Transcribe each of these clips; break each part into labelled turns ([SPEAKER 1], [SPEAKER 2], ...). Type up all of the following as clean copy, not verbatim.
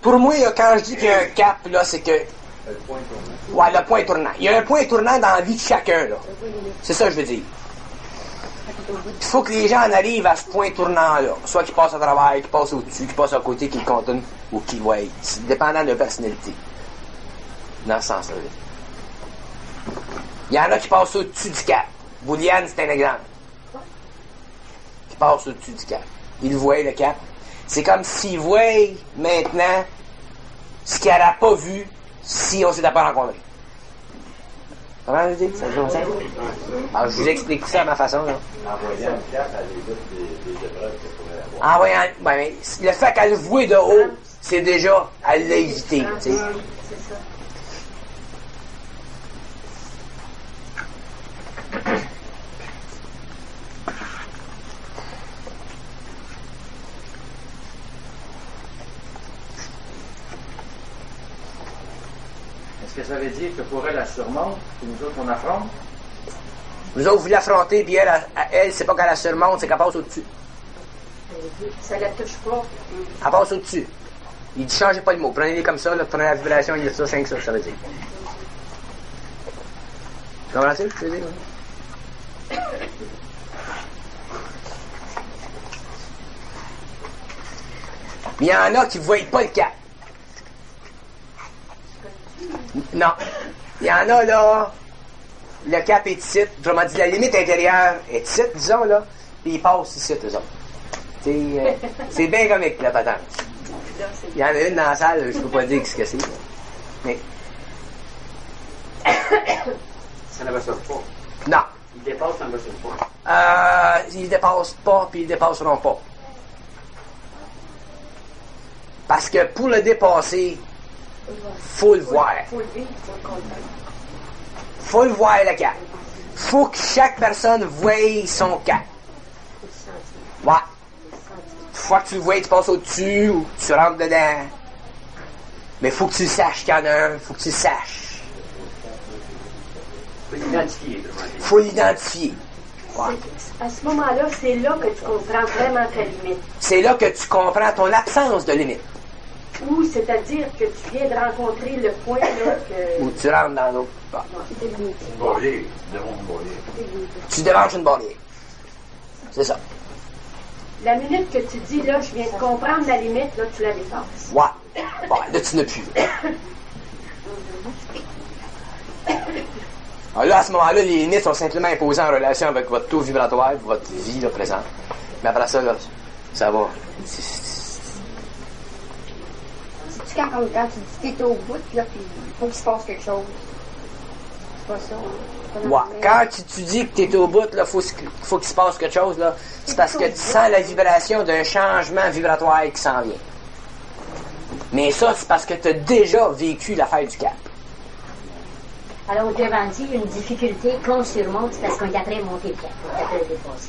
[SPEAKER 1] Pour moi, là, quand je dis qu'il y a un cap, là, c'est que...
[SPEAKER 2] Le point tournant.
[SPEAKER 1] Ouais, le point tournant. Il y a un point tournant dans la vie de chacun, là. C'est ça que je veux dire. Il faut que les gens en arrivent à ce point tournant-là. Soit qu'ils passent à travers, qu'ils passent au-dessus, qu'ils passent à côté, qu'ils continuent, ou qu'ils voient. C'est dépendant de leur personnalité. Dans ce sens-là. Il y en a qui passent au-dessus du cap. Bouliane, c'est un exemple. Qui passe au-dessus du cap. Ils voient le cap. C'est comme s'ils voient maintenant ce qu'il n'aurait pas vu si on ne s'était pas rencontrés. Comment je dis? Ça se simple? Alors, je vous explique ça à ma façon, là.
[SPEAKER 2] En voyant le cap, elle évite des épreuves qu'elle pourrait avoir.
[SPEAKER 1] En voyant, ben, mais le fait qu'elle le voit de haut, c'est déjà, elle l'a évité, tu sais.
[SPEAKER 3] C'est ça.
[SPEAKER 4] Est-ce que ça veut dire que pour elle, elle surmonte, et nous autres, on affronte?
[SPEAKER 1] Vous autres, vous l'affrontez, puis elle, c'est pas qu'elle la surmonte, c'est qu'elle passe au-dessus.
[SPEAKER 3] Ça la touche pas.
[SPEAKER 1] Elle passe au-dessus. Il dit, changez pas le mot. Prenez-les comme ça, là, prenez la vibration, il dit ça, 5 ça veut dire. Tu comprends-tu ce que je veux dire? Mais il y en a qui ne voient pas le cap. Non. Il y en a, là, le cap est ici. Autrement dit, la limite intérieure est ici, disons, là, puis ils passent ici, eux autres. C'est bien comique, la patente. Il y en a une dans la salle, je peux pas dire ce que c'est. Mais.
[SPEAKER 5] Ça ne va sur pas.
[SPEAKER 1] Non.
[SPEAKER 5] Il dépasse, ça ne va sur pas.
[SPEAKER 1] Ils dépassent pas, puis ils dépasseront pas. Parce que pour le dépasser, faut le voir.
[SPEAKER 3] Faut le vivre, faut le comprendre.
[SPEAKER 1] Faut le voir, le cap. Faut que chaque personne voie son cap.
[SPEAKER 3] Faut le sentir.
[SPEAKER 1] Ouais.
[SPEAKER 3] Faut le sentir.
[SPEAKER 1] Une fois que tu le vois, tu passes au-dessus ou tu rentres dedans. Mais faut que tu le saches qu'il y en a un. Faut que tu le saches.
[SPEAKER 5] Il faut l'identifier.
[SPEAKER 1] Faut l'identifier. Ouais.
[SPEAKER 3] À ce moment-là, c'est là que tu comprends vraiment ta limite.
[SPEAKER 1] C'est là que tu comprends ton absence de limite.
[SPEAKER 3] Ou c'est-à-dire que tu viens de rencontrer le point là que.
[SPEAKER 1] Ou tu rentres dans l'autre. Bon.
[SPEAKER 3] Non, c'est limite.
[SPEAKER 2] Une barrière, devant une barrière.
[SPEAKER 3] C'est limite.
[SPEAKER 1] Tu démarches une barrière. C'est ça.
[SPEAKER 3] La minute que tu dis là, je viens de comprendre la limite, là, tu la dépasses.
[SPEAKER 1] Ouais. Bon, là, tu n'as plus. Alors là, à ce moment-là, les limites sont simplement imposées en relation avec votre taux vibratoire, votre vie là, présente. Mais après ça, là, ça va.
[SPEAKER 6] C'est-tu quand tu dis t'es au bout, là, puis il faut qu'il se passe quelque chose? C'est pas ça.
[SPEAKER 1] Ouais. Quand tu dis que tu es au bout, là, faut qu'il se passe quelque chose, là, c'est parce que tu sens la vibration d'un changement vibratoire qui s'en vient. Mais ça, c'est parce que tu as déjà vécu l'affaire du cap.
[SPEAKER 7] Alors, devant dit, une difficulté qu'on surmonte, c'est parce qu'on est après monter le cap, on est après le dépasser.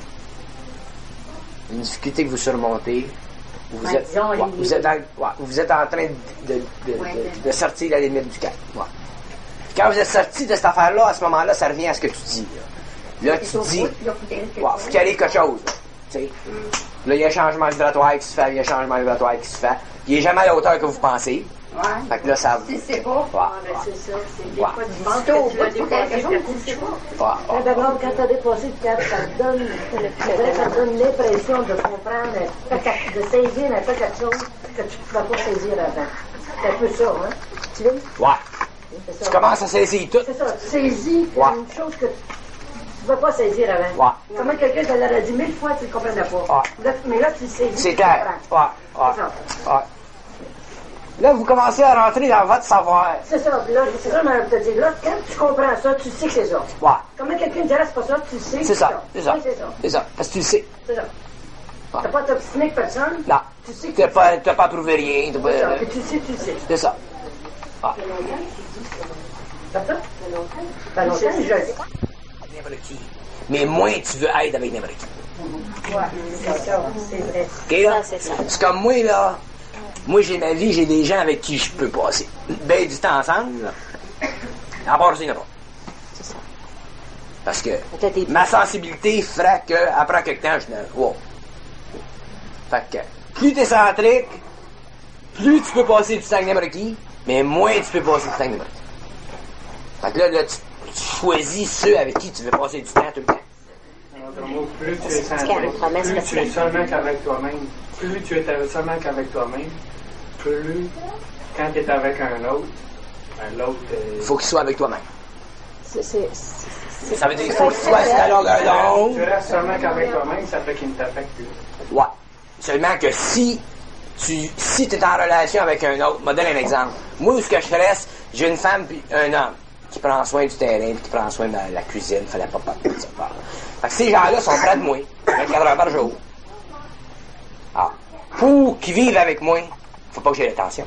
[SPEAKER 1] Une difficulté que vous surmontez, vous,
[SPEAKER 7] Ouais,
[SPEAKER 1] êtes,
[SPEAKER 7] disons,
[SPEAKER 1] ouais,
[SPEAKER 7] les-
[SPEAKER 1] vous êtes en train de sortir la limite du cap. Ouais. Quand vous êtes sorti de cette affaire-là, à ce moment-là, ça revient à ce que tu dis. Là, tu dis, ouais, faut qu'il arrive quelque chose. Là, tu sais. Là, il y a un changement vibratoire qui se fait, il y a un changement vibratoire qui se fait. Il n'est jamais à la hauteur que vous pensez.
[SPEAKER 6] Ouais.
[SPEAKER 1] Fait que là, ça...
[SPEAKER 6] Si c'est pas.
[SPEAKER 1] Ouais.
[SPEAKER 3] Ah, ben c'est ça. C'est des
[SPEAKER 1] Ouais.
[SPEAKER 3] fois, tu penses
[SPEAKER 6] C'est au
[SPEAKER 3] que tu l'as
[SPEAKER 6] bout, faut quelque
[SPEAKER 3] dépassé,
[SPEAKER 6] chose,
[SPEAKER 3] puis
[SPEAKER 6] tu sais pas.
[SPEAKER 1] Ouais, ouais.
[SPEAKER 8] D'abord, quand tu as dépassé le cap, ça te donne, ça te donne l'impression de comprendre, de saisir un peu quelque chose que tu ne pouvais pas saisir avant. C'est un peu ça, hein? Tu vois?
[SPEAKER 1] Ouais.
[SPEAKER 8] C'est
[SPEAKER 1] Tu
[SPEAKER 8] ça.
[SPEAKER 1] commences à saisir tout.
[SPEAKER 8] C'est ça. Tu saisis
[SPEAKER 1] Ouais.
[SPEAKER 8] une chose que tu ne pouvais pas saisir avant.
[SPEAKER 1] Ouais.
[SPEAKER 8] Comment quelqu'un te l'aurait dit 1000 fois, tu ne le comprenais pas.
[SPEAKER 1] Ouais.
[SPEAKER 8] Là, mais là, tu le saisis.
[SPEAKER 1] C'est
[SPEAKER 8] tu
[SPEAKER 1] clair.
[SPEAKER 8] comprends.
[SPEAKER 1] Ouais, ouais, ouais. Là, vous commencez à rentrer dans votre savoir.
[SPEAKER 8] C'est ça. Là, c'est ça, mais te dire, là, quand tu comprends ça, tu sais que c'est ça.
[SPEAKER 1] Ouais.
[SPEAKER 8] Comment quelqu'un te dirait, c'est pas ça, tu sais que
[SPEAKER 1] C'est ça. C'est ça.
[SPEAKER 8] Oui, c'est ça.
[SPEAKER 1] C'est ça. Parce que tu le sais.
[SPEAKER 8] C'est ça.
[SPEAKER 1] Ouais.
[SPEAKER 8] T'as pas t'obstiné avec personne.
[SPEAKER 1] Non.
[SPEAKER 8] Tu sais que
[SPEAKER 1] T'as pas prouvé rien.
[SPEAKER 8] c'est ça. Que tu sais, tu sais.
[SPEAKER 1] C'est ça. Ouais.
[SPEAKER 8] T'as ça? T'as longtemps, je sais.
[SPEAKER 1] N'importe qui. Mais moins tu veux être avec n'importe qui.
[SPEAKER 8] Ouais, c'est ça, c'est vrai.
[SPEAKER 1] OK, là? C'est comme moi, là. Moi, j'ai ma vie, j'ai des gens avec qui je peux passer ben du temps ensemble. Là. À part ça, il n'y en a pas.
[SPEAKER 7] C'est ça.
[SPEAKER 1] Parce que
[SPEAKER 7] T'as des-
[SPEAKER 1] ma sensibilité fera qu'après quelque temps, je dis wow. Fait que plus t'es centrique, plus tu peux passer du temps avec n'importe qui, mais moins tu peux passer du temps avec n'importe qui. Fait que là, tu choisis ceux avec qui tu veux passer du temps tout le temps.
[SPEAKER 9] Plus tu es seulement qu'avec toi-même, plus tu es seulement qu'avec toi-même, plus quand tu es avec un autre, l'autre...
[SPEAKER 1] Faut qu'il soit avec toi-même.
[SPEAKER 6] Ça
[SPEAKER 1] veut dire qu'il faut que tu sois sur la longueur d'onde.
[SPEAKER 9] Tu restes seulement qu'avec toi-même, ça fait qu'il ne t'affecte plus.
[SPEAKER 1] Ouais. Seulement que si tu es en relation avec un autre, je vais donner un exemple. Moi, où ce que je reste, j'ai une femme puis un homme qui prend soin du terrain, puis qui prend soin de la cuisine, fait la papa, tout ça. Fait que ces gens-là sont près de moi, 24 heures par jour. Ah. Pour qu'ils vivent avec moi, faut pas que j'ai l'attention.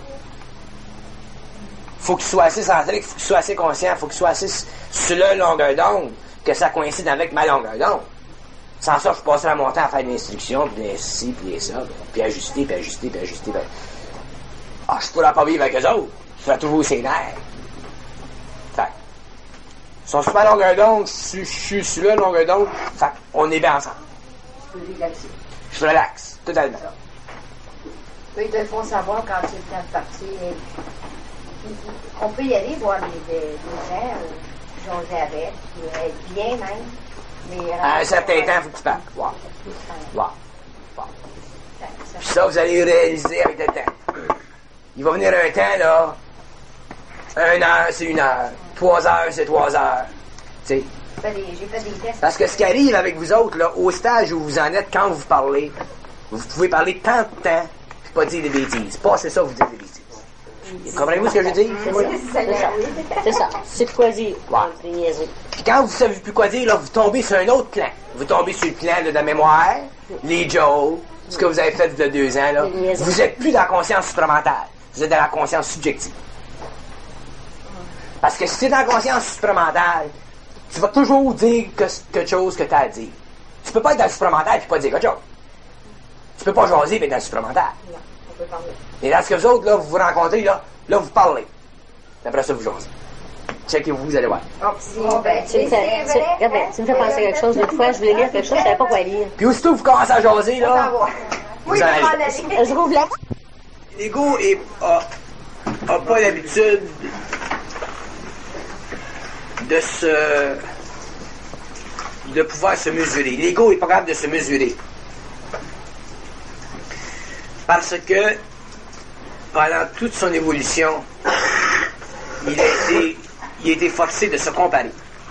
[SPEAKER 1] Faut qu'ils soient assez centrés, faut qu'ils soient assez conscients, faut qu'ils soient assez sur leur longueur d'onde, que ça coïncide avec ma longueur d'onde. Sans ça, je passerai mon temps à faire des instructions, puis des ci, puis des ça, puis ajuster, puis ajuster, puis ajuster. Puis... Ah, je pourrais pas vivre avec eux autres. Je serais toujours ses nerfs. Fait ils sont sur ma longueur d'onde, je suis sur leur longueur d'onde, fait on est bien ensemble.
[SPEAKER 8] Tu peux relaxer.
[SPEAKER 1] Je relaxe, totalement.
[SPEAKER 8] Ils te le font savoir quand c'est le temps de partir. On peut y aller voir des gens, jaser avec, puis être bien même. Mais
[SPEAKER 1] à un certain temps, il faut que tu partes. Wow. Wow. Wow. Puis ça, vous allez réaliser avec le temps. Il va venir un temps, là, 1 heure, c'est 1 heure. 3 heures, c'est 3 heures. Tu sais.
[SPEAKER 8] J'ai fait des tests.
[SPEAKER 1] Parce que ce qui arrive avec vous autres, là, au stage où vous en êtes quand vous parlez, vous pouvez parler tant de temps, puis pas dire des bêtises. Passez ça, vous dites des bêtises. Comprenez-vous ce que je veux dire?
[SPEAKER 7] C'est ça. C'est quoi dire?
[SPEAKER 1] Ouais. Puis quand vous savez plus quoi dire, là, vous tombez sur un autre plan. Vous tombez sur le plan de la mémoire, les jokes, ce que vous avez fait il y a 2 ans, là. Vous êtes plus dans la conscience supramentale. Vous êtes dans la conscience subjective. Parce que si tu es dans la conscience supramentale, tu vas toujours dire quelque chose que tu as à dire. Tu peux pas être dans le supramental et pas dire quelque chose. Tu peux pas jaser et être dans le supramental.
[SPEAKER 8] Non, on peut parler.
[SPEAKER 1] Et dans ce que vous autres, là, vous vous rencontrez, là vous parlez. Après ça, vous jasez. Checkez-vous, vous allez voir.
[SPEAKER 7] Tu me fais penser à quelque chose. L'autre fois, je voulais lire quelque chose, je savais pas quoi lire.
[SPEAKER 1] Puis aussitôt vous commencez à jaser, là, vous en allez.
[SPEAKER 7] Je rouvre là.
[SPEAKER 1] L'ego a pas l'habitude de pouvoir se mesurer. L'ego est pas capable de se mesurer. Parce que pendant toute son évolution, il a été forcé de se comparer.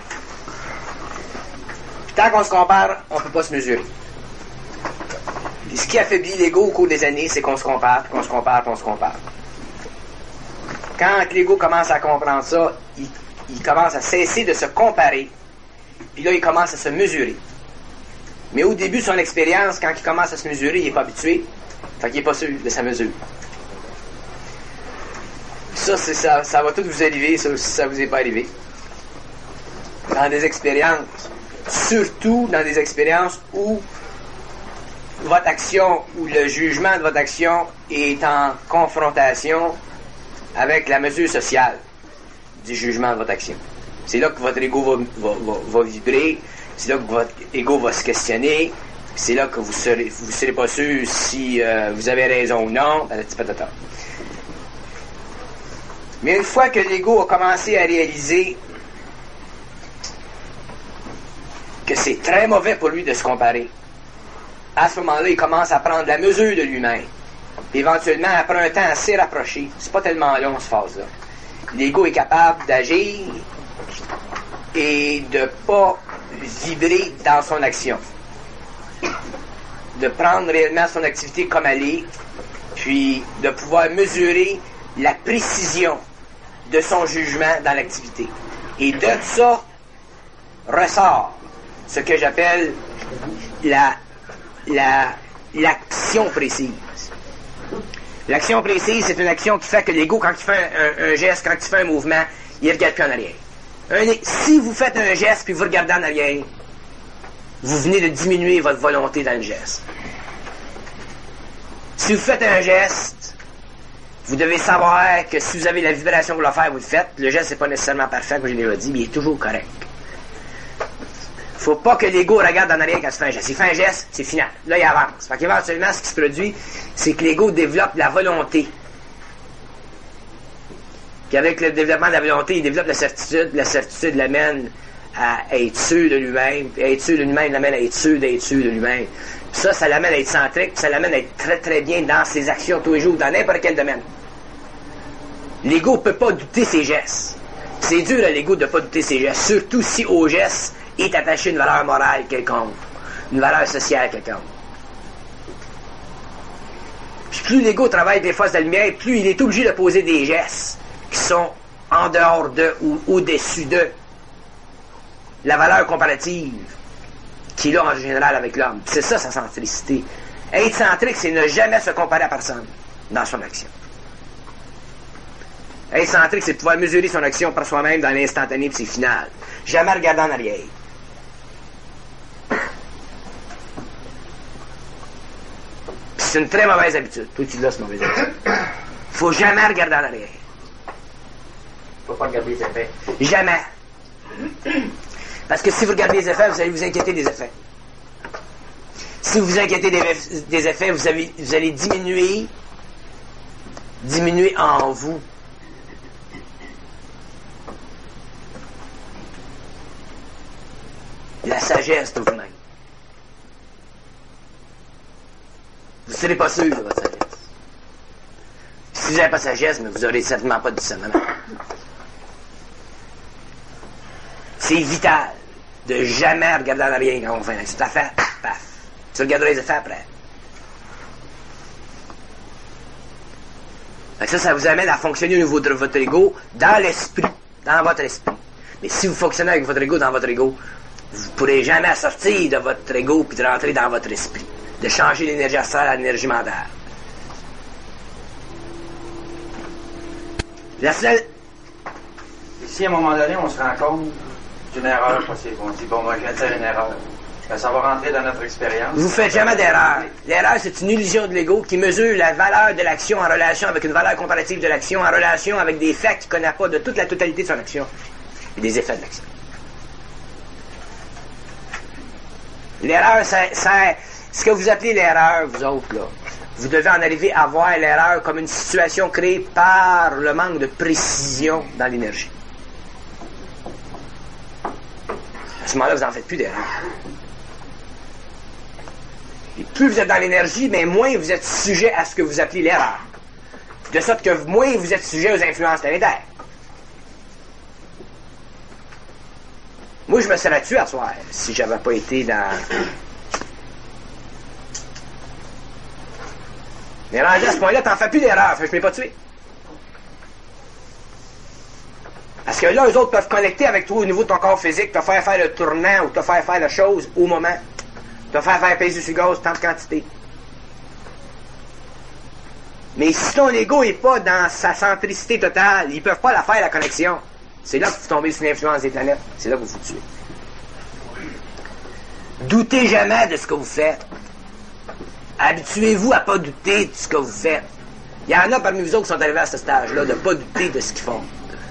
[SPEAKER 1] Puis tant qu'on se compare, on ne peut pas se mesurer. Puis ce qui affaiblit l'ego au cours des années, c'est qu'on se compare, puis qu'on se compare, puis on se compare. Quand l'ego commence à comprendre ça, il commence à cesser de se comparer, puis là, il commence à se mesurer. Mais au début de son expérience, quand il commence à se mesurer, il n'est pas habitué, fait qu'il n'est pas sûr de sa mesure. Ça va tout vous arriver, ça, si ça vous est pas arrivé. Dans des expériences, surtout dans des expériences où votre action, où le jugement de votre action est en confrontation avec la mesure sociale du jugement de votre action. C'est là que votre ego va vibrer, c'est là que votre ego va se questionner, c'est là que vous serez pas sûr si vous avez raison ou non, patata. Mais une fois que l'ego a commencé à réaliser que c'est très mauvais pour lui de se comparer, à ce moment-là, il commence à prendre la mesure de lui-même. Éventuellement, après un temps assez rapproché, c'est pas tellement long cette phase-là, l'ego est capable d'agir et de pas vibrer dans son action. De prendre réellement son activité comme elle est, puis de pouvoir mesurer la précision de son jugement dans l'activité. Et de ça ressort ce que j'appelle l'action précise. L'action précise, c'est une action qui fait que l'ego, quand il fait un geste, quand il fait un mouvement, il ne regarde plus en arrière. Si vous faites un geste puis vous regardez en arrière, vous venez de diminuer votre volonté dans le geste. Si vous faites un geste, vous devez savoir que si vous avez la vibration pour le faire, vous le faites. Le geste n'est pas nécessairement parfait, comme je l'ai déjà dit, mais il est toujours correct. Faut pas que l'ego regarde en arrière quand il fait un geste. Il fait un geste, c'est final. Là, il avance. Fait qu'éventuellement, ce qui se produit, c'est que l'ego développe la volonté qu'avec le développement de la volonté, il développe la certitude l'amène à être sûr de lui-même, et être sûr de lui-même l'amène à être sûr de lui-même. Ça l'amène à être centrique, ça l'amène à être très très bien dans ses actions tous les jours, dans n'importe quel domaine. L'ego ne peut pas douter ses gestes. C'est dur à l'ego de ne pas douter ses gestes, surtout si au geste est attaché une valeur morale quelconque, une valeur sociale quelconque. Puis plus l'ego travaille avec les forces de la lumière, plus il est obligé de poser des gestes qui sont en dehors de ou au-dessus de la valeur comparative qu'il a en général avec l'homme. C'est ça sa centricité. Être centrique, c'est ne jamais se comparer à personne dans son action. Être centrique, c'est pouvoir mesurer son action par soi-même dans l'instantané et c'est final. Jamais regarder en arrière. C'est une très mauvaise habitude. Toi, tu l'as, cette mauvaise habitude. Faut jamais regarder en arrière.
[SPEAKER 5] Faut pas regarder les effets.
[SPEAKER 1] Jamais. Parce que si vous regardez les effets, vous allez vous inquiéter des effets. Si vous vous inquiétez des effets, vous allez diminuer en vous. La sagesse de vous-même. Vous ne serez pas sûr de votre sagesse. Si vous n'avez pas de sagesse, mais vous n'aurez certainement pas de discernement. C'est vital de jamais regarder en arrière quand on fait un action. T'as fait, paf. Tu regarderas les effets après. Ça vous amène à fonctionner au niveau de votre ego dans l'esprit, dans votre esprit. Mais si vous fonctionnez avec votre ego dans votre ego, vous ne pourrez jamais sortir de votre ego puis de rentrer dans votre esprit, de changer l'énergie astrale à l'énergie mentale. La seule...
[SPEAKER 4] Et si à un moment donné, on se rend compte d'une erreur possible, on dit, bon, moi, je viens de faire une erreur, ben, ça va rentrer dans notre expérience.
[SPEAKER 1] Vous faites jamais d'erreur. L'erreur, c'est une illusion de l'ego qui mesure la valeur de l'action en relation avec une valeur comparative de l'action, en relation avec des faits qu'il ne connaît pas de toute la totalité de son action et des effets de l'action. L'erreur, ce que vous appelez l'erreur, vous autres, là, vous devez en arriver à voir l'erreur comme une situation créée par le manque de précision dans l'énergie. À ce moment-là, vous n'en faites plus d'erreur. Et plus vous êtes dans l'énergie, mais moins vous êtes sujet à ce que vous appelez l'erreur. De sorte que moins vous êtes sujet aux influences planétaires. Moi, je me serais tué à soir si j'avais pas été dans... Mais rendu à ce point-là, t'en fais plus d'erreur, je m'ai pas tué. Parce que là, eux autres peuvent connecter avec toi au niveau de ton corps physique, te faire le tournant ou te faire la chose au moment. Te faire peser sur le gaz tant de quantité. Mais si ton ego n'est pas dans sa centricité totale, ils peuvent pas la faire, la connexion. C'est là que vous tombez sous l'influence des planètes. C'est là que vous vous tuez. Doutez jamais de ce que vous faites. Habituez-vous à pas douter de ce que vous faites. Il y en a parmi vous autres qui sont arrivés à ce stage-là, de pas douter de ce qu'ils font.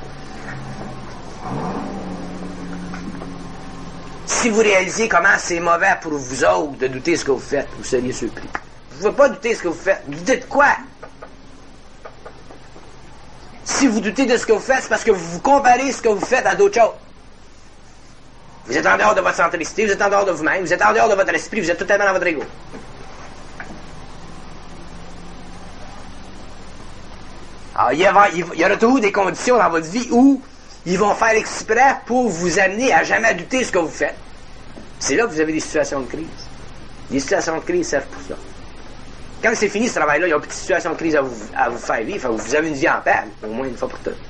[SPEAKER 1] Si vous réalisez comment c'est mauvais pour vous autres de douter de ce que vous faites, vous seriez surpris. Vous ne pouvez pas douter de ce que vous faites. Doutez de quoi? Si vous doutez de ce que vous faites, c'est parce que vous comparez ce que vous faites à d'autres choses. Vous êtes en dehors de votre centricité, vous êtes en dehors de vous-même, vous êtes en dehors de votre esprit, vous êtes totalement dans votre ego. Alors, il y aura toujours des conditions dans votre vie où ils vont faire exprès pour vous amener à jamais douter de ce que vous faites. C'est là que vous avez des situations de crise. Les situations de crise servent pour ça. Quand c'est fini ce travail-là, il y a une petite situation de crise à vous faire vivre. Vous avez une vie en paix, au moins une fois pour toutes.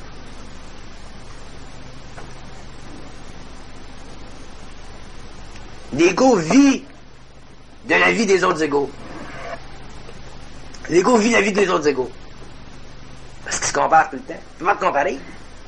[SPEAKER 1] L'ego vit de la vie des autres égos. L'ego vit la vie des autres égos. Parce qu'il se compare tout le temps. Tu peux pas te comparer.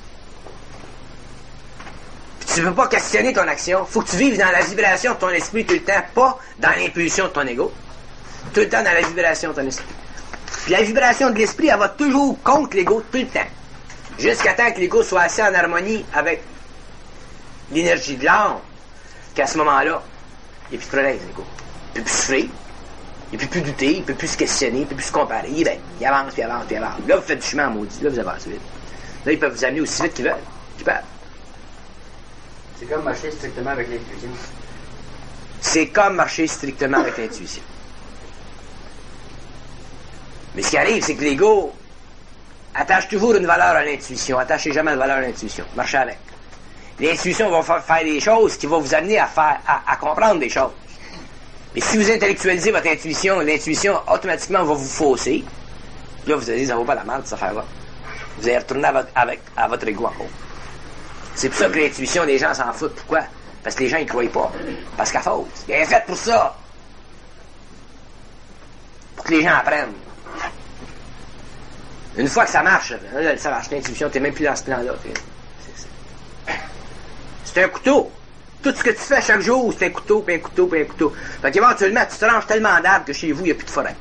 [SPEAKER 1] Puis tu peux pas questionner ton action. Faut que tu vives dans la vibration de ton esprit tout le temps, pas dans l'impulsion de ton ego. Tout le temps dans la vibration de ton esprit. Puis la vibration de l'esprit, elle va toujours contre l'ego tout le temps. Jusqu'à temps que l'ego soit assez en harmonie avec l'énergie de l'âme, qu'à ce moment-là, il n'y a plus de problème, l'ego. Il ne peut plus souffrir, il ne peut plus douter, il ne peut plus se questionner, il ne peut plus se comparer. Il avance, puis avance, puis avance. Là, vous faites du chemin en maudit, là, vous avancez vite. Là, ils peuvent vous amener aussi vite qu'ils veulent. Qu'ils peuvent.
[SPEAKER 5] C'est comme marcher strictement avec l'intuition.
[SPEAKER 1] C'est comme marcher strictement avec l'intuition. Mais ce qui arrive, c'est que l'ego attache toujours une valeur à l'intuition. Attachez jamais une valeur à l'intuition. Marchez avec. L'intuition va faire des choses qui vont vous amener à comprendre des choses. Mais si vous intellectualisez votre intuition, l'intuition automatiquement va vous fausser. Là, vous allez dire, ça vaut pas la merde, cette affaire-là. Vous allez retourner à votre ego encore. C'est pour ça que l'intuition, les gens s'en foutent. Pourquoi? Parce que les gens, ils croient pas. Parce qu'à faute. Elle est faite pour ça. Pour que les gens apprennent. Une fois que ça marche, là, ça marche, l'intuition, t'es même plus dans ce plan-là. C'est un couteau. Tout ce que tu fais chaque jour, c'est un couteau, puis un couteau, puis un couteau. Fait qu'éventuellement, tu te ranges tellement d'arbres que chez vous, il n'y a plus de forêt.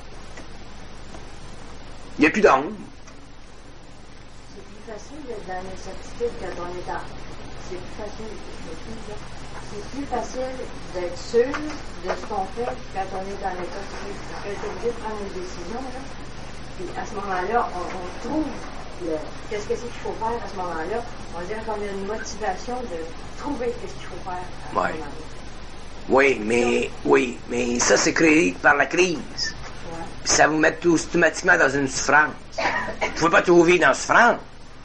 [SPEAKER 1] Il n'y a plus d'ombre.
[SPEAKER 8] C'est plus facile d'être dans l'incertitude quand on est dans... C'est plus facile. C'est plus facile d'être sûr de ce qu'on fait quand on est dans l'incertitude. Quand on est obligé de prendre une décision, là, puis à ce moment-là, on trouve qu'est-ce que c'est qu'il faut faire à ce moment-là. On dirait qu'on a une motivation de trouver ce qu'il faut faire à ce moment-là.
[SPEAKER 1] Oui, mais ça, c'est créé par la crise.
[SPEAKER 8] Ouais.
[SPEAKER 1] Puis ça vous met automatiquement dans une souffrance. Vous ne pouvez pas toujours vivre dans la souffrance.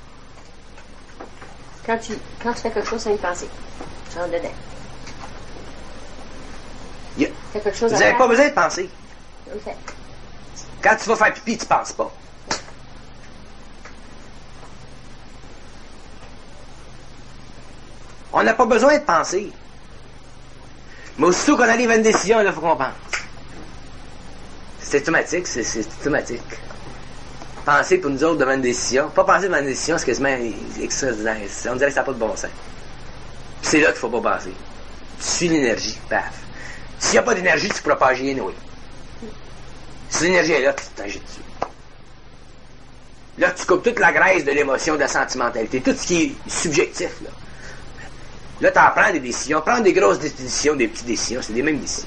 [SPEAKER 6] Quand tu fais quelque chose sans y penser, tu rentres dedans. Fais quelque chose
[SPEAKER 1] Vous n'avez pas besoin de penser.
[SPEAKER 6] On le fait.
[SPEAKER 1] Quand tu vas faire pipi, tu ne penses pas. On n'a pas besoin de penser. Mais aussitôt qu'on arrive à une décision, il faut qu'on pense. C'est automatique, c'est automatique. Penser pour nous autres devant une décision. Pas penser devant une décision, c'est quasiment extraordinaire. On dirait que ça n'a pas de bon sens. Puis c'est là qu'il ne faut pas penser. Tu suis l'énergie, paf. S'il n'y a pas d'énergie, tu ne pourras pas agir anyway. Si l'énergie est là, tu t'agis dessus. Là, tu coupes toute la graisse de l'émotion, de la sentimentalité, tout ce qui est subjectif, là. Là, tu en prends des décisions. Prendre des grosses décisions, des petites décisions, c'est des mêmes décisions.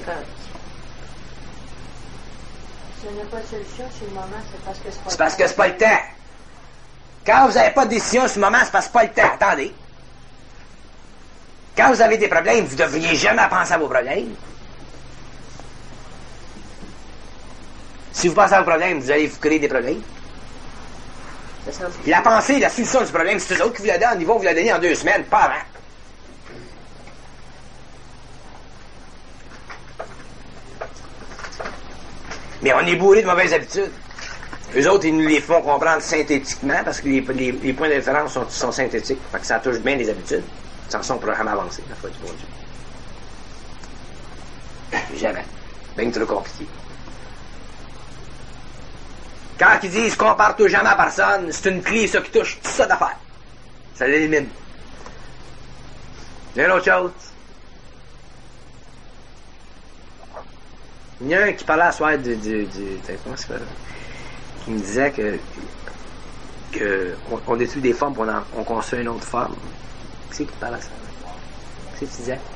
[SPEAKER 8] Si on n'a pas de solution sur le moment, c'est parce que c'est pas
[SPEAKER 1] C'est parce que c'est pas le temps. Quand vous n'avez pas de décision sur le moment, c'est parce que c'est pas le temps. Attendez. Quand vous avez des problèmes, vous ne devriez jamais penser à vos problèmes. Si vous pensez à vos problèmes, vous allez vous créer des problèmes. La pensée, la solution du problème, c'est eux autres qui vous la donnent. Ils vont vous la donner en 2 semaines, pas avant. Mais on est bourré de mauvaises habitudes. Eux autres, ils nous les font comprendre synthétiquement parce que les points de référence sont synthétiques. Fait que ça touche bien les habitudes. Sans son programme avancé, la foi du bon Dieu. Jamais. Bien trop compliqué. Quand ils disent compare-toi jamais à personne, c'est une clé, ça, qui touche tout ça d'affaires. Ça l'élimine. Il y a une autre chose. Il y a un qui parlait à soir comment c'est qui me disait que on détruit des formes pour on construit une autre forme. Qui c'est qui parlait à ça? Qu'est-ce que tu disais?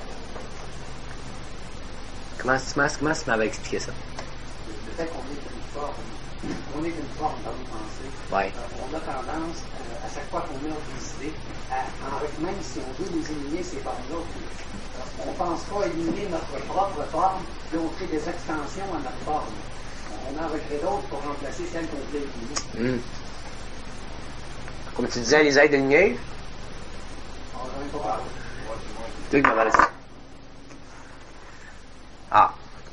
[SPEAKER 1] Comment tu m'avais expliqué ça?
[SPEAKER 5] Le fait qu'on est une forme. On est une forme dans nos pensées.
[SPEAKER 1] Ouais.
[SPEAKER 5] On a tendance, à chaque fois qu'on a des idées, même si on veut nous éliminer ces formes-là, on ne pense pas éliminer notre propre forme, puis on crée des extensions à notre forme. On en recrée d'autres pour remplacer celles qu'on voulait éliminer.
[SPEAKER 1] Comme tu disais, les aides de lumière?
[SPEAKER 5] On n'en a pas parlé.
[SPEAKER 1] Tu qui m'avais laissé. Ah.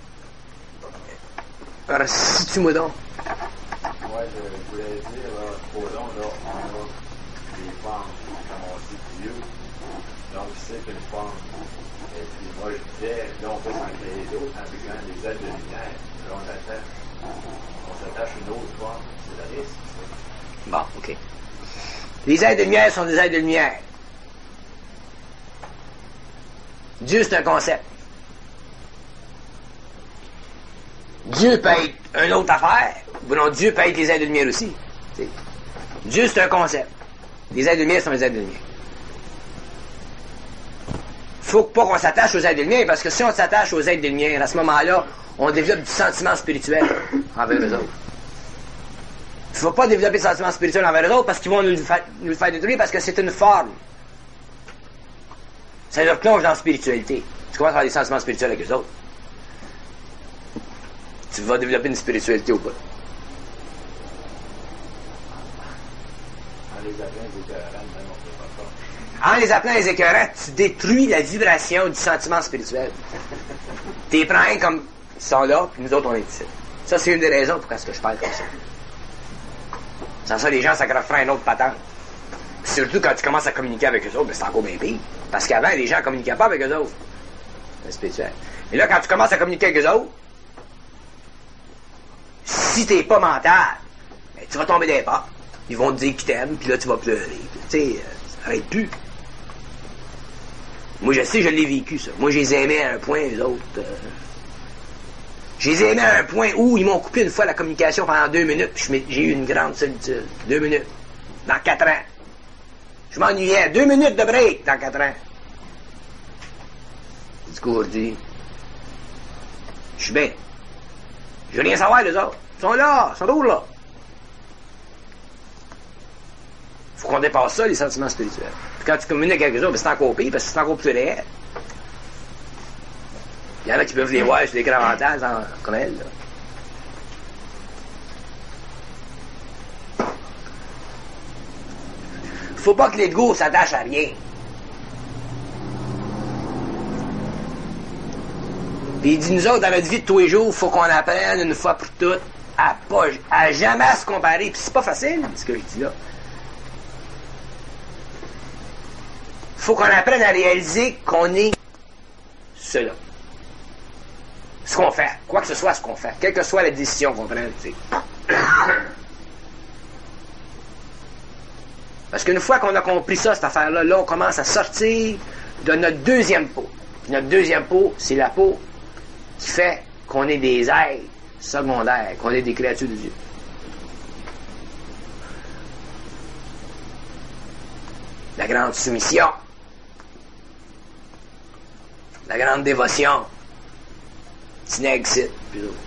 [SPEAKER 1] Alors, situe-moi donc.
[SPEAKER 2] Moi, je voulais dire, supposons, là, on a des formes, comme on dit, vieux. Donc, c'est une forme. Et puis, moi, je disais, là, on peut s'en créer d'autres en appliquant des aides de lumière. Là, on s'attache une autre forme. C'est le risque.
[SPEAKER 1] Bon, OK. Les aides de lumière sont des aides de lumière. Dieu, c'est un concept. Dieu peut être une autre affaire. Non, Dieu peut être les aides de lumière aussi. T'sais. Dieu, c'est un concept. Les aides de lumière sont les aides de lumière. Faut pas qu'on s'attache aux aides de lumière, parce que si on s'attache aux aides de lumière, à ce moment-là, on développe du sentiment spirituel envers eux autres. Tu vas pas développer des sentiments spirituels envers les autres parce qu'ils vont nous le faire détruire parce que c'est une forme. Ça leur plonge dans la spiritualité. Tu commences à avoir des sentiments spirituels avec eux autres. Tu vas développer une spiritualité ou pas.
[SPEAKER 2] En les appelant les écœurants, même on peut pas ça.
[SPEAKER 1] En les appelant les écœurants, tu détruis la vibration du sentiment spirituel. T'es prends comme ils sont là, puis nous autres on est ici. Ça, c'est une des raisons pourquoi est-ce que je parle comme ça. Sans ça, les gens s'accrocheraient à une autre patente. Puis surtout quand tu commences à communiquer avec eux autres, ben, c'est encore bien pire. Parce qu'avant, les gens ne communiquaient pas avec eux autres. C'est spirituel. Mais là, quand tu commences à communiquer avec eux autres, si t'es pas mental, ben, tu vas tomber des pas. Ils vont te dire qu'ils t'aiment, puis là, tu vas pleurer. Tu sais, ça arrête plus. Moi, je sais, je l'ai vécu, ça. Moi, je les aimais à un point, les autres. Je les aimais à un point où ils m'ont coupé une fois la communication pendant 2 minutes, puis j'ai eu une grande solitude. 2 minutes. Dans 4 ans. Je m'ennuyais. 2 minutes de break dans 4 ans. Du coup, aujourd'hui, je suis bien. Je veux rien savoir, les autres. Ils sont là, ils sont toujours là. Faut qu'on dépasse ça, les sentiments spirituels. Puis quand tu communiques avec eux autres, ben, c'est encore pire, parce que c'est encore plus réel. Il y en a qui peuvent les voir sur l'écran mental, comme elle, là. Faut pas que l'ego s'attache à rien. Puis il dit, nous autres, dans notre vie de tous les jours, faut qu'on apprenne une fois pour toutes à jamais se comparer. Puis c'est pas facile, ce que je dis là. Faut qu'on apprenne à réaliser qu'on est cela. Ce qu'on fait, quoi que ce soit ce qu'on fait, quelle que soit la décision qu'on prenne, tu sais. Parce qu'une fois qu'on a compris ça, cette affaire-là, là, on commence à sortir de notre deuxième peau. Puis notre deuxième peau, c'est la peau qui fait qu'on est des êtres secondaires, qu'on est des créatures de Dieu. La grande soumission. La grande dévotion. Tinexit.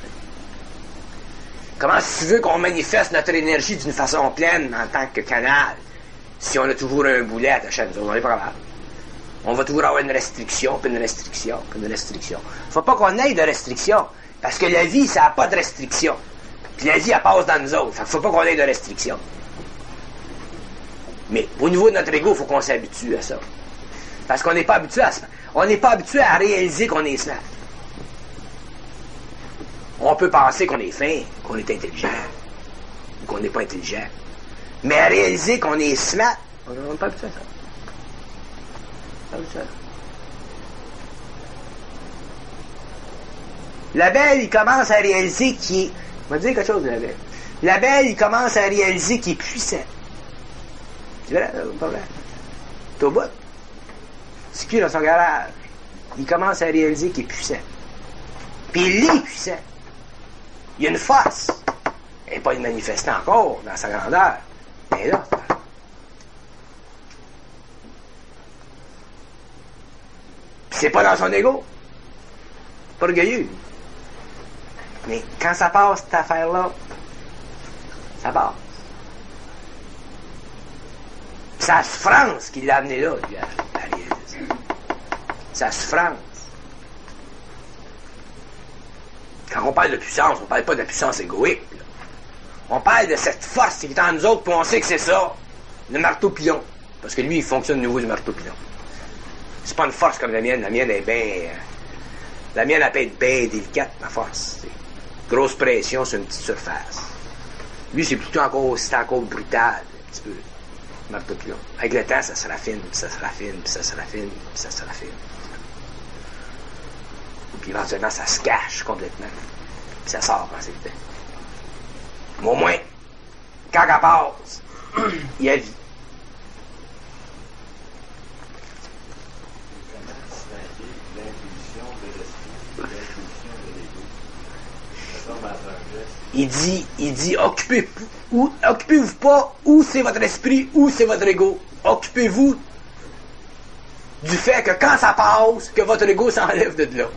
[SPEAKER 1] Comment tu veux qu'on manifeste notre énergie d'une façon pleine en tant que canal si on a toujours un boulet attaché à nous autres? On n'est pas capable. On va toujours avoir une restriction, puis une restriction, puis une restriction. Faut pas qu'on ait de restriction, parce que la vie, ça n'a pas de restriction. Puis la vie, elle passe dans nous autres. Fait qu'il faut pas qu'on ait de restriction. Mais au niveau de notre ego, il faut qu'on s'habitue à ça. Parce qu'on n'est pas habitué à ça. On n'est pas habitué à réaliser qu'on est smart. On peut penser qu'on est fin, qu'on est intelligent, ou qu'on n'est pas intelligent. Mais à réaliser qu'on est smart, on n'est pas habitué à ça. Pas habitué à ça. L'abeille, il commence à réaliser qu'il est... On va dire quelque chose de l'abeille. L'abeille, il commence à réaliser qu'il est puissant. C'est vrai, pas vrai. T'es au bout. C'est qui dans son garage? Il commence à réaliser qu'il est puissant. Puis il est puissant. Il y a une force. Elle n'est pas une manifestée encore dans sa grandeur. Mais là, puis c'est pas dans son ego. Pas orgueilleux. Mais quand ça passe, cette affaire-là, ça passe. C'est la souffrance qui l'a amené là, lui, à réaliser. C'est la souffrance. Quand on parle de puissance, on parle pas de la puissance égoïque. Là. On parle de cette force qui est en nous autres, puis on sait que c'est ça, le marteau-pilon. Parce que lui, il fonctionne au niveau du marteau-pilon. C'est pas une force comme la mienne. La mienne est bien... La mienne, elle peut être bien délicate, ma force. C'est grosse pression sur une petite surface. Lui, c'est plutôt encore brutal, un petit peu. Marteau-pilon. Avec le temps, ça se raffine, puis ça se raffine, puis ça se raffine, puis ça se raffine. Puis éventuellement, ça se cache complètement. Puis ça sort quand c'est le temps. Mais au moins, quand elle passe, il y a vie. Il dit, occupez-vous pas, où c'est votre esprit, où c'est votre ego. Occupez-vous du fait que quand ça passe, que votre ego s'enlève de là.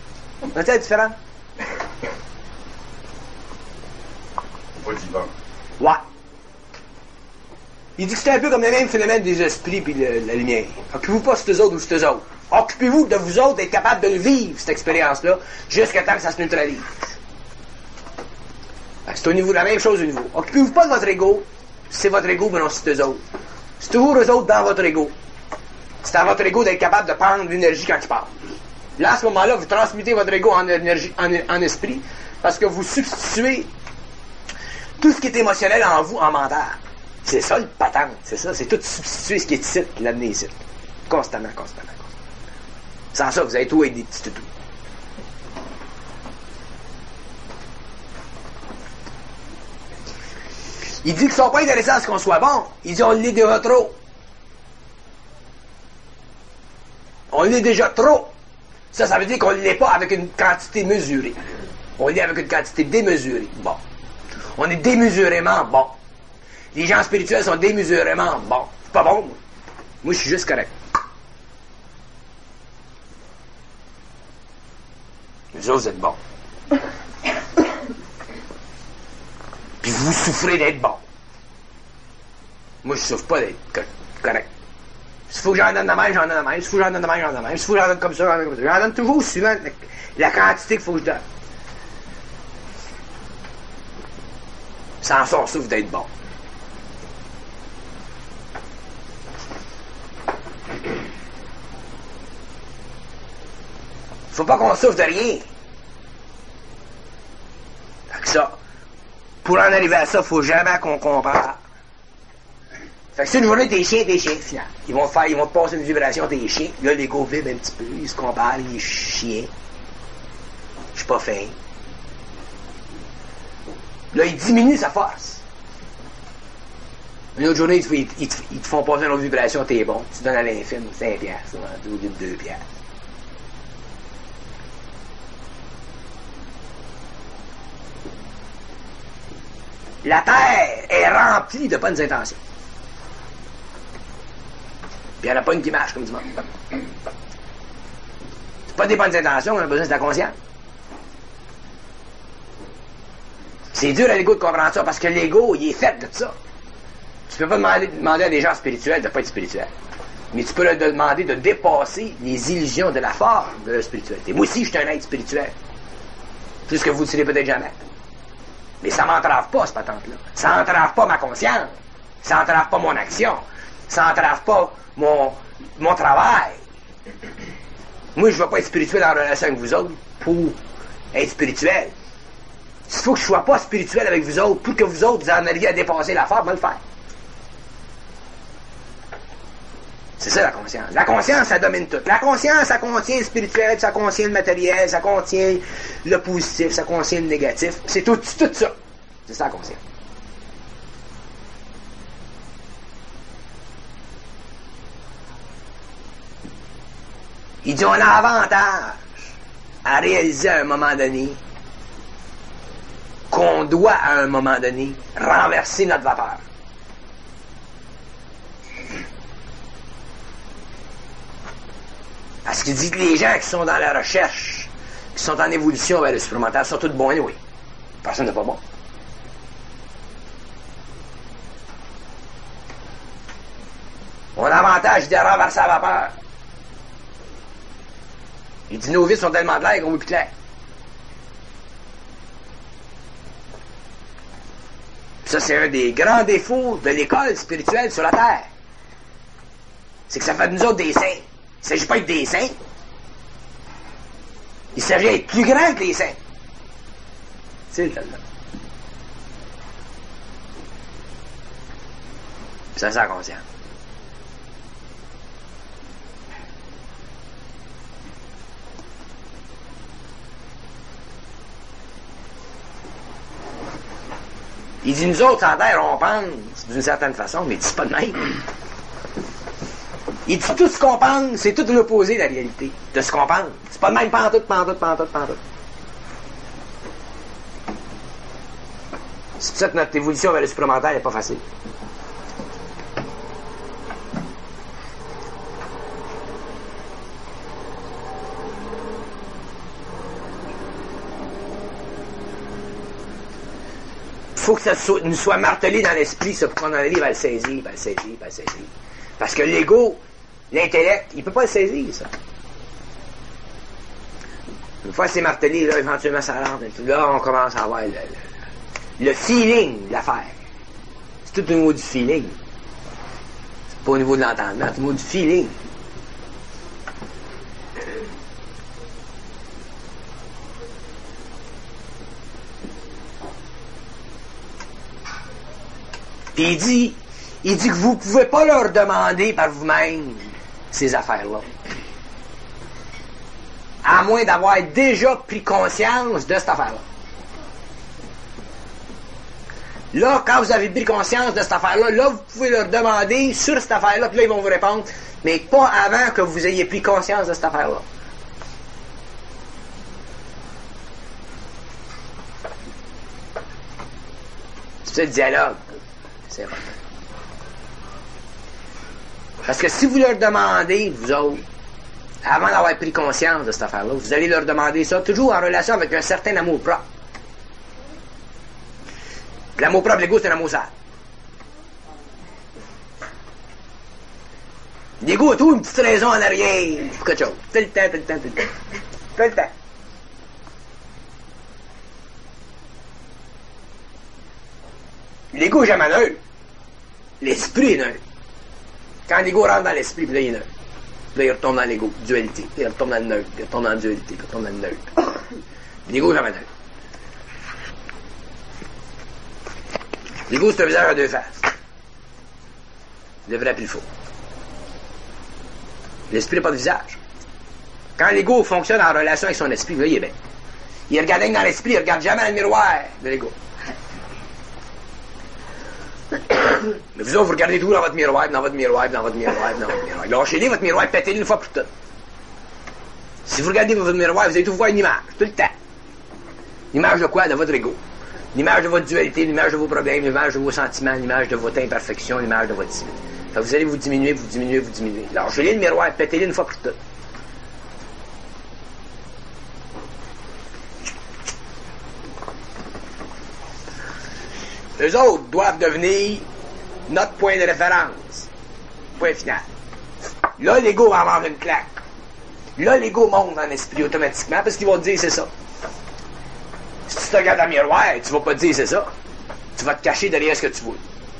[SPEAKER 1] C'est différent?
[SPEAKER 2] Pas d'y vendre.
[SPEAKER 1] Ouais. Il dit que c'est un peu comme le même phénomène des esprits puis la lumière. Occupez-vous pas sur eux autres ou sur eux autres. Occupez-vous de vous autres d'être capable de le vivre, cette expérience-là, jusqu'à temps que ça se neutralise. C'est au niveau de la même chose au niveau. Occupez-vous pas de votre ego. C'est votre ego, mais non, c'est eux autres. C'est toujours eux autres dans votre ego. C'est à votre ego d'être capable de prendre l'énergie quand il part. Là, à ce moment-là, vous transmutez votre ego en énergie, en esprit, parce que vous substituez tout ce qui est émotionnel en vous en mental. C'est ça le patente, c'est ça, c'est tout substituer ce qui est ici, l'amener ici. Constamment. Sans ça, vous avez tout avec des petits toutous. Il dit qu'ils ne sont pas intéressés à ce qu'on soit bon. Il dit on l'est déjà trop. On l'est déjà trop. Ça veut dire qu'on ne l'est pas avec une quantité mesurée. On l'est avec une quantité démesurée. Bon. On est démesurément bon. Les gens spirituels sont démesurément bons. C'est pas bon, moi. Moi, je suis juste correct. Vous autres, vous êtes bons. Puis vous souffrez d'être bon. Moi, je souffre pas d'être correct. S'il faut que j'en donne de même, j'en donne de même. S'il faut que j'en donne de même, j'en donne de même. S'il faut que j'en donne comme ça, j'en donne comme ça. J'en donne toujours suivant la quantité qu'il faut que je donne. Sans ça, on souffre d'être bon. Faut pas qu'on souffre de rien. Fait que ça, pour en arriver à ça, faut jamais qu'on compare. Fait que si une journée t'es chien, finalement. Ils vont te passer une vibration, t'es chien. Là, l'ego vibre un petit peu, ils se comparent, il est chien. Je suis pas fin. Là, il diminue sa force. Une autre journée, ils te font passer une autre vibration, t'es bon. Tu donnes à l'infime 5 piastres, au lieu de 2 piastres. La terre est remplie de bonnes intentions. Puis il n'y en a pas une qui marche comme du monde. C'est pas des bonnes intentions, on a besoin de la conscience. C'est dur à l'ego de comprendre ça, parce que l'ego, il est fait de ça. Tu peux pas demander à des gens spirituels de ne pas être spirituels. Mais tu peux leur demander de dépasser les illusions de la forme de leur spiritualité. Moi aussi, je suis un être spirituel. Plus que vous ne le serez peut-être jamais. Mais ça m'entrave pas, cette patente-là. Ça entrave pas ma conscience. Ça entrave pas mon action. Ça entrave pas mon travail. Moi, je ne vais pas être spirituel en relation avec vous autres pour être spirituel. Il faut que je ne sois pas spirituel avec vous autres pour que vous autres, vous en arriviez à dépasser la forme, le faire. C'est ça, la conscience. La conscience, ça domine tout. La conscience, ça contient le spirituel, ça contient le matériel, ça contient le positif, ça contient le négatif. C'est tout ça. C'est ça, la conscience. Il dit, on a avantage à réaliser à un moment donné qu'on doit, à un moment donné, renverser notre vapeur. Parce qu'il dit que les gens qui sont dans la recherche, qui sont en évolution vers le supplémentaire, sont tous bons, oui. Personne n'est pas bon. On a l'avantage de renverser la vapeur. Il dit, nos vies sont tellement claires qu'on voit plus clair. Ça, c'est un des grands défauts de l'école spirituelle sur la Terre. C'est que ça fait de nous autres des saints. Il ne s'agit pas d'être des saints. Il s'agit d'être plus grand que les saints. C'est le cas. Ça, c'est la conscience. Il dit, nous autres, en terre, on pense d'une certaine façon, mais il dit pas de même. Il dit, tout ce qu'on pense, c'est tout l'opposé de la réalité, de ce qu'on pense. C'est pas de même pantoute. C'est pour ça que notre évolution vers le supplémentaire n'est pas facile. faut que ça nous soit martelé dans l'esprit, ça, pour qu'on en arrive à le saisir, à le saisir, à le saisir. Parce que l'ego, l'intellect, il peut pas le saisir, ça. Une fois que c'est martelé, là, éventuellement, ça rentre. Et puis là, on commence à avoir le feeling de l'affaire. C'est tout au niveau du feeling. C'est pas au niveau de l'entendement, c'est au niveau du feeling. Puis il dit que vous pouvez pas leur demander par vous-même ces affaires-là. À moins d'avoir déjà pris conscience de cette affaire-là. Là, quand vous avez pris conscience de cette affaire-là, là, vous pouvez leur demander sur cette affaire-là, puis là, ils vont vous répondre, mais pas avant que vous ayez pris conscience de cette affaire-là. C'est le dialogue. C'est important. Parce que si vous leur demandez, vous autres, avant d'avoir pris conscience de cette affaire-là, vous allez leur demander ça, toujours en relation avec un certain amour propre. L'amour propre, l'ego, c'est un amour sale. L'ego a toujours une petite raison en arrière pour quelque chose. Tout le temps. Tout le temps. L'ego est jamais neutre. L'esprit est neutre. Quand l'ego rentre dans l'esprit, puis là, il est neutre. Puis là, il retourne dans l'ego, dualité. Puis il retourne dans le neutre, puis il retourne dans la dualité, puis il retourne dans le neutre. L'ego est jamais neutre. L'ego, c'est un visage à deux faces. Le vrai puis le faux. L'esprit n'a pas de visage. Quand l'ego fonctionne en relation avec son esprit, là, il est bien. Il regarde dans l'esprit, il regarde jamais dans le miroir de l'ego. Mais vous autres, vous regardez tout dans votre miroir, dans votre miroir, dans votre miroir, dans votre miroir. Lâchez-les votre miroir, pétez-le une fois pour toutes. Si vous regardez votre miroir, vous allez tout voir une image, tout le temps. L'image de quoi? De votre ego. L'image de votre dualité, l'image de vos problèmes, l'image de vos sentiments, l'image de votre imperfection, l'image de votre timide. Fait que vous allez vous diminuer, vous diminuer, vous diminuer. Lâchez-les le miroir, pétez-le une fois pour toutes. Eux autres doivent devenir notre point de référence. Point final. Là, l'ego va avoir une claque. Là, l'ego monte dans l'esprit automatiquement parce qu'il va te dire c'est ça. Si tu te regardes dans le miroir, tu vas pas te dire c'est ça. Tu vas te cacher derrière ce que tu veux.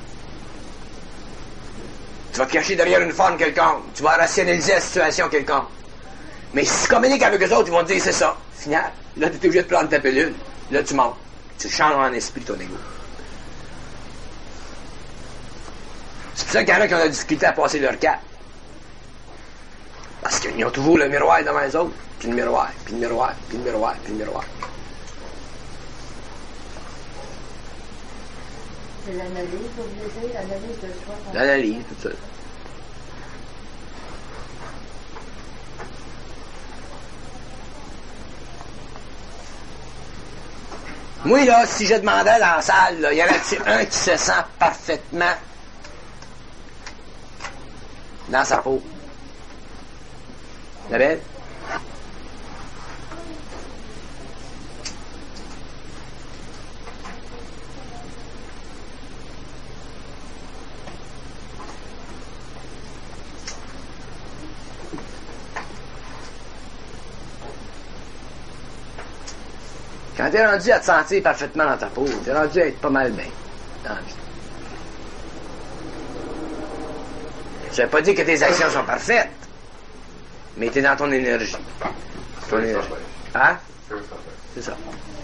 [SPEAKER 1] Tu vas te cacher derrière une forme quelconque. Tu vas rationaliser la situation quelconque. Mais si tu communiques avec eux autres, ils vont te dire c'est ça. Final. Là, tu es obligé de prendre ta pilule. Là, tu montes. Tu changes en esprit ton ego. C'est pour ça qu'il y en a qui ont de la difficulté à passer leur cap. Parce qu'ils ont toujours le miroir devant les autres, puis le miroir, puis le miroir, puis le miroir, puis le miroir.
[SPEAKER 8] C'est l'analyse, vous voulez dire, l'analyse de soi.
[SPEAKER 1] L'analyse, tout ça. Moi, là, si je demandais dans la salle, là, y en a-t-il un qui se sent parfaitement dans sa peau? La belle? Quand t'es rendu à te sentir parfaitement dans ta peau, t'es rendu à être pas mal bien dans la vie. Ça veut pas dire que tes actions sont parfaites, mais t'es dans ton énergie. Ton énergie. Hein? C'est ça.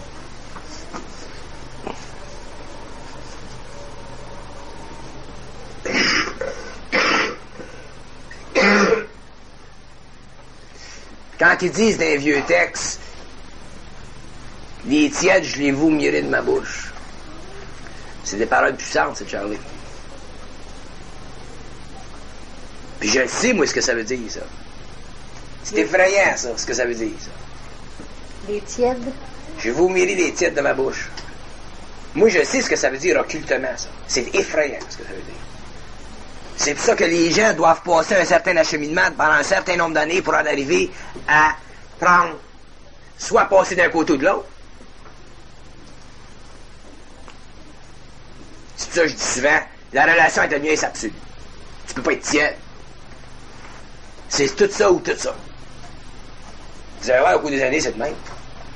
[SPEAKER 1] Quand ils disent dans les vieux textes, les tièdes, je les vomierai de ma bouche. C'est des paroles puissantes, c'est Charlie. Puis je le sais, moi, ce que ça veut dire, ça. C'est effrayant, ça, ce que ça veut dire, ça.
[SPEAKER 6] Les tièdes?
[SPEAKER 1] Je vomierai les tièdes de ma bouche. Moi, je sais ce que ça veut dire occultement, ça. C'est effrayant, ce que ça veut dire. C'est pour ça que les gens doivent passer un certain acheminement pendant un certain nombre d'années pour en arriver à prendre, soit passer d'un côté ou de l'autre, C'est pour ça que je dis souvent, la relation avec le mien, c'est absolu. Tu peux pas être tiède. C'est tout ça ou tout ça. Vous allez voir, au cours des années, c'est de même.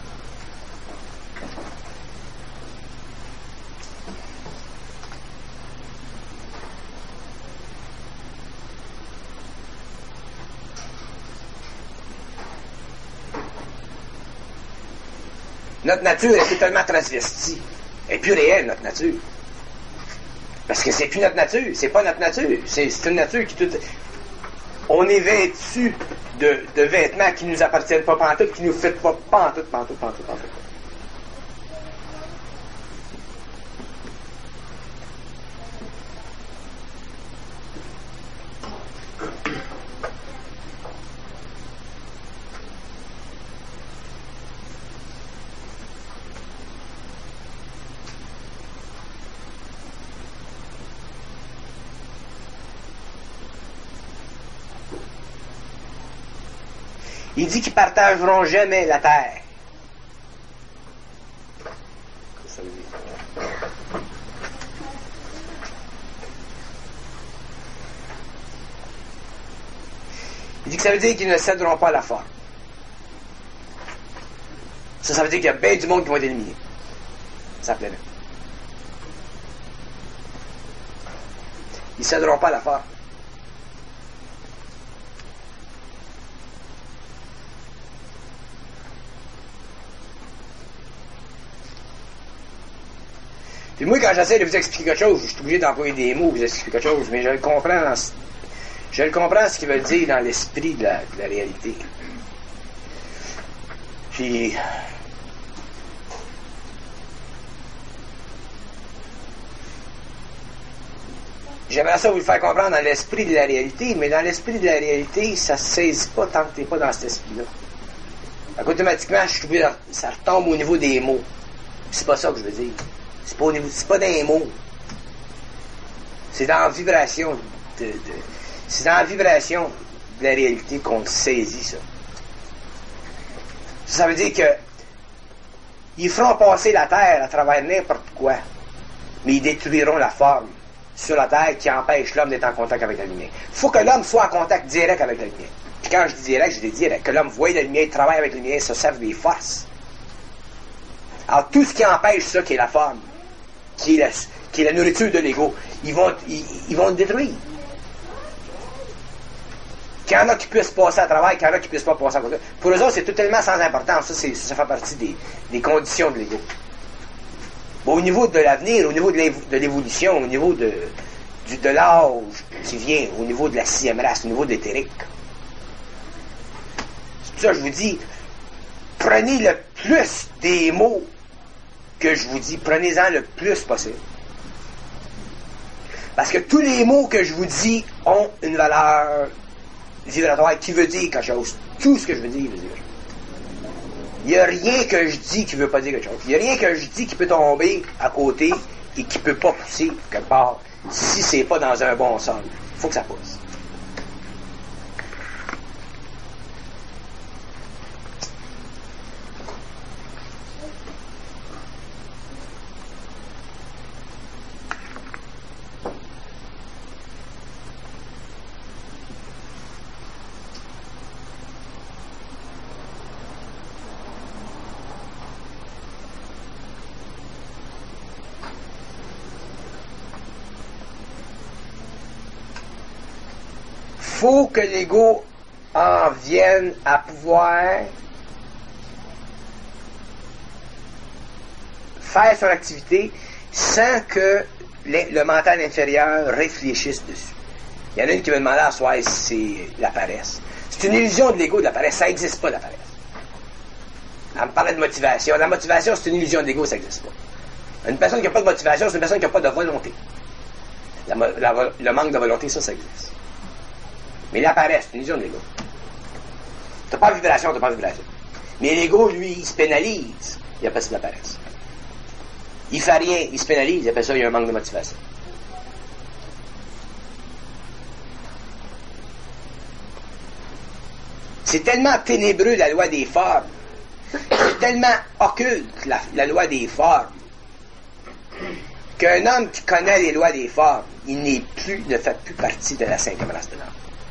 [SPEAKER 1] Notre nature est totalement transvestie. Elle n'est plus réelle, notre nature. Parce que c'est plus notre nature. C'est pas notre nature. C'est une nature qui tout... On est vêtu de vêtements qui nous appartiennent pas pantoute, qui nous fait pas pantoute. Il dit qu'ils partageront jamais la terre. Qu'est-ce que ça veut dire? Il dit que ça veut dire qu'ils ne céderont pas la forme. Ça veut dire qu'il y a bien du monde qui vont être éliminés. Ça plaît bien. Ils ne céderont pas la forme. Puis moi, quand j'essaie de vous expliquer quelque chose, je suis obligé d'employer des mots pour vous expliquer quelque chose, mais je le comprends ce qu'il veut dire dans l'esprit de la réalité. Puis... j'aimerais ça vous le faire comprendre dans l'esprit de la réalité, mais dans l'esprit de la réalité, ça ne se saisit pas tant que tu n'es pas dans cet esprit-là. Donc, automatiquement, ça retombe au niveau des mots. C'est pas ça que je veux dire. C'est pas dans les mots. C'est dans la vibration c'est dans la vibration de la réalité qu'on saisit ça. Ça veut dire que ils feront passer la terre à travers n'importe quoi, mais ils détruiront la forme sur la terre qui empêche l'homme d'être en contact avec la lumière. Il faut que l'homme soit en contact direct avec la lumière. Puis quand je dis direct, je dis direct. Que l'homme voie la lumière, travaille avec la lumière, ça serve des forces. Alors tout ce qui empêche ça, qui est la forme, qui est la nourriture de l'ego, ils vont le détruire. Qu'il y en a qui puissent passer à travers, qu'il y en a qui puissent pas passer à côté. Pour eux autres, c'est totalement sans importance. Ça fait partie des conditions de l'ego. Bon, au niveau de l'avenir, au niveau de l'évolution, au niveau de l'âge qui vient, au niveau de la 6e race, au niveau de l'éthérique. C'est pour ça que je vous dis, prenez le plus des mots que je vous dis, prenez-en le plus possible. Parce que tous les mots que je vous dis ont une valeur vibratoire qui veut dire quelque chose. Tout ce que je veux dire veut dire. Il n'y a rien que je dis qui ne veut pas dire quelque chose. Il n'y a rien que je dis qui peut tomber à côté et qui ne peut pas pousser quelque part si c'est pas dans un bon sol. Il faut que ça pousse. Faut que l'ego en vienne à pouvoir faire son activité sans que le mental inférieur réfléchisse dessus. Il y en a une qui me demandait à soi si c'est la paresse. C'est une illusion de l'ego de la paresse. Ça n'existe pas, la paresse. Elle me parlait de motivation. La motivation, c'est une illusion de l'ego, ça n'existe pas. Une personne qui n'a pas de motivation, c'est une personne qui n'a pas de volonté. Le manque de volonté, ça existe. Mais la paresse, c'est une illusion de l'ego. T'as pas de vibration, t'as pas de vibration. Mais l'ego, lui, il se pénalise. Il appelle ça de la paresse. Il fait rien, il se pénalise, il appelle ça, il y a un manque de motivation. C'est tellement ténébreux, la loi des formes. C'est tellement occulte, la loi des formes, qu'un homme qui connaît les lois des formes, il ne fait plus partie de la 5e race de l'homme.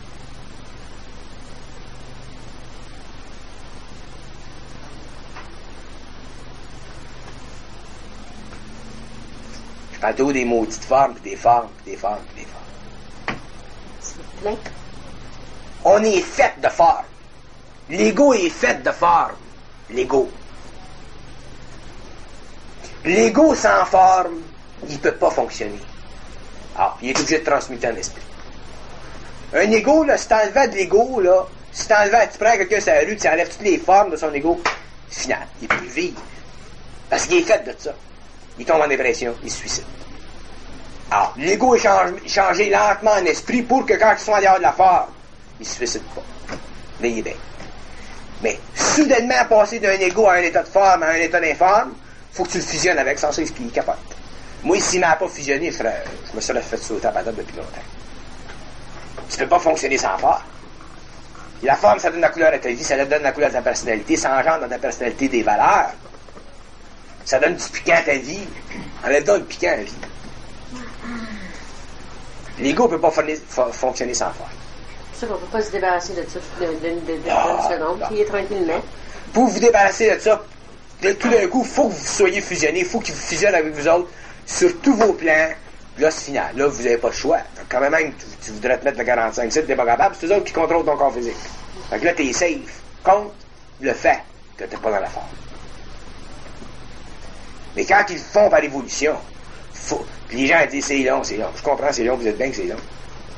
[SPEAKER 1] Je parle toujours des maudites formes, puis des formes, puis des formes, puis des formes.
[SPEAKER 8] S'il vous plaît.
[SPEAKER 1] On est fait de formes. L'ego est fait de formes. L'ego. L'ego sans forme, il ne peut pas fonctionner. Alors, il est obligé de transmuter un esprit. Un ego, là, si t'enlevais de l'ego, là, si t'enlevais, tu prends quelqu'un sur la rue, tu enlèves toutes les formes de son ego, c'est final. Il peut plus vivre. Parce qu'il est fait de ça. Il tombe en dépression, il se suicide. Alors, l'ego est changé lentement en esprit pour que quand ils sont en dehors de la forme, il ne se suicide pas. Là, il est bien. Mais, soudainement, passer d'un ego à un état de forme, à un état d'informe, faut que tu le fusionnes avec, sans ça, il capote. Moi, s'il ne m'a pas fusionné, je me serais fait sauter à patate depuis longtemps. Tu ne peux pas fonctionner sans forme. Et la forme, ça donne la couleur à ta vie, ça donne la couleur à ta personnalité, ça engendre dans ta personnalité des valeurs. Ça donne du piquant à ta vie. Enlève donc le piquant à la vie. L'ego ne peut pas fonctionner sans forme.
[SPEAKER 8] C'est sûr qu'on ne peut pas se débarrasser de ça d'une seconde, puis tranquillement.
[SPEAKER 1] Pour vous débarrasser de ça, tout d'un coup, il faut que vous soyez fusionnés, il faut qu'il vous fusionne avec vous autres sur tous vos plans. Là, c'est final. Là, vous n'avez pas le choix. Quand même, tu voudrais te mettre le 45, tu n'es pas capable, c'est eux autres qui contrôlent ton corps physique. Donc là, tu es safe contre le fait que tu n'es pas dans la forme. Mais quand ils le font par évolution, puis les gens disent c'est long, c'est long. Je comprends, c'est long, vous êtes bien que c'est long.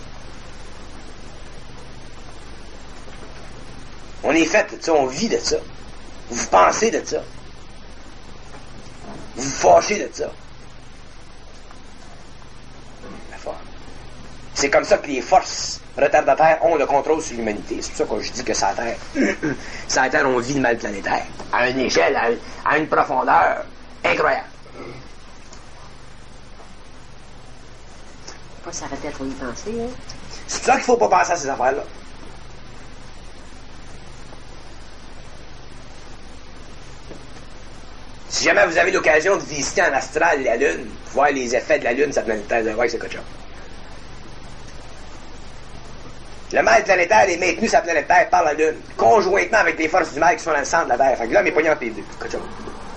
[SPEAKER 1] On est fait de ça, on vit de ça. Vous pensez de ça. Vous vous fâchez de ça. La forme. C'est comme ça que les forces retardataires ont le contrôle sur l'humanité. C'est pour ça que je dis que sur la Terre, on vit le mal planétaire. À une échelle, à une profondeur incroyable.
[SPEAKER 8] Pas s'arrêter à trop y penser, hein?
[SPEAKER 1] C'est pour ça qu'il ne faut pas penser à ces affaires-là. Si jamais vous avez l'occasion de visiter en astral la Lune, voir les effets de la Lune sur la planète Terre, vous allez voir que c'est quelque chose. Le mal planétaire est maintenu sur la planète Terre par la Lune, conjointement avec les forces du mal qui sont dans le centre de la Terre. Fait que là, mes poignons entre les deux. Quelque chose.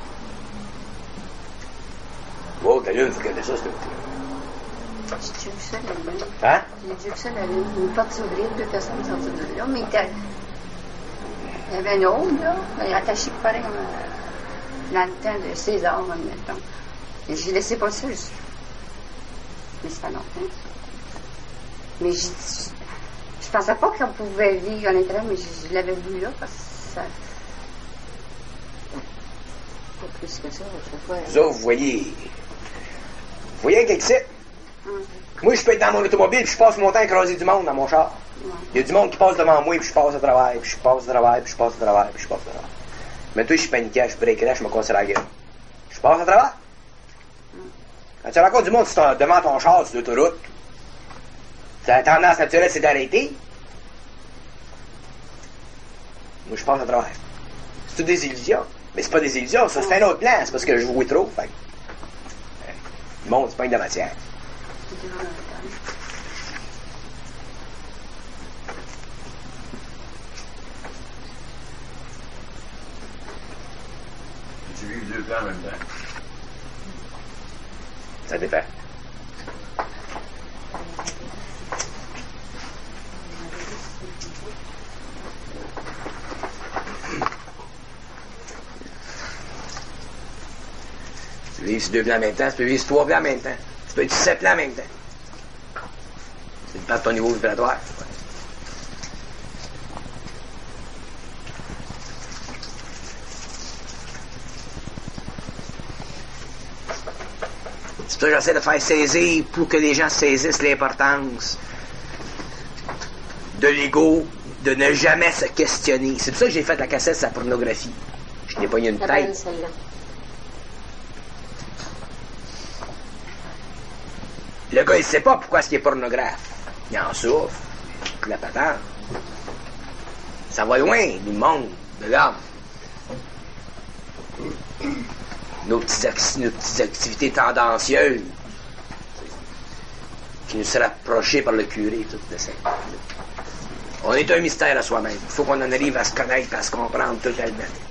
[SPEAKER 1] Oh, la Lune, il faut regarder ça, c'est
[SPEAKER 6] J'ai vu ça, la Lune.
[SPEAKER 1] Hein?
[SPEAKER 6] J'ai vu ça, la Lune. Une porte s'ouvrir, 2 personnes sortent de là. Mais il y avait un homme, là, il est attaché pareil dans le temps de César, mettons. Et j'ai laissé pas ça. Mais ça fait longtemps. Mais je pensais pas qu'on pouvait vivre en intérieur, mais je l'avais vu là, parce que ça...
[SPEAKER 8] Pas plus que ça, à chaque fois.
[SPEAKER 1] Vous autres, vous voyez quelque site? Moi, je peux être dans mon automobile, puis je passe mon temps à écraser du monde dans mon char. Il y a du monde qui passe devant moi, puis je passe au travail, puis je passe au travail, puis je passe au travail, puis je passe au travail. Mais toi, je paniquais, je breakerais, je me casserais la gueule. Je passe au travail. Quand tu rencontres du monde devant ton char sur l'autoroute, la tendance naturelle, c'est d'arrêter. Moi, je passe au travail. C'est toutes des illusions. Mais c'est pas des illusions, ça, c'est un autre plan. C'est parce que je jouais trop. Fait. Le monde, c'est pas une de matière.
[SPEAKER 2] Tu vis 2 plans en même temps.
[SPEAKER 1] Ça dépend. Tu peux vivre sur 2 plans en même temps, tu peux vivre sur 3 plans en même temps. Tu peux être sur 7 plans en même temps. Ça dépend de ton niveau vibratoire. C'est pour ça que j'essaie de faire saisir pour que les gens saisissent l'importance de l'ego, de ne jamais se questionner. C'est pour ça que j'ai fait la cassette sur la pornographie. Je n'ai pas eu une tête.
[SPEAKER 8] Celle-là.
[SPEAKER 1] Le gars, il sait pas pourquoi est-ce qu'il est pornographe. Il en souffre. La patente. Ça va loin du monde, de l'homme. Nos petites activités tendancieuses qui nous sera approché par le curé tout de ça. On est un mystère à soi-même. Il faut qu'on en arrive à se connaître, à se comprendre totalement.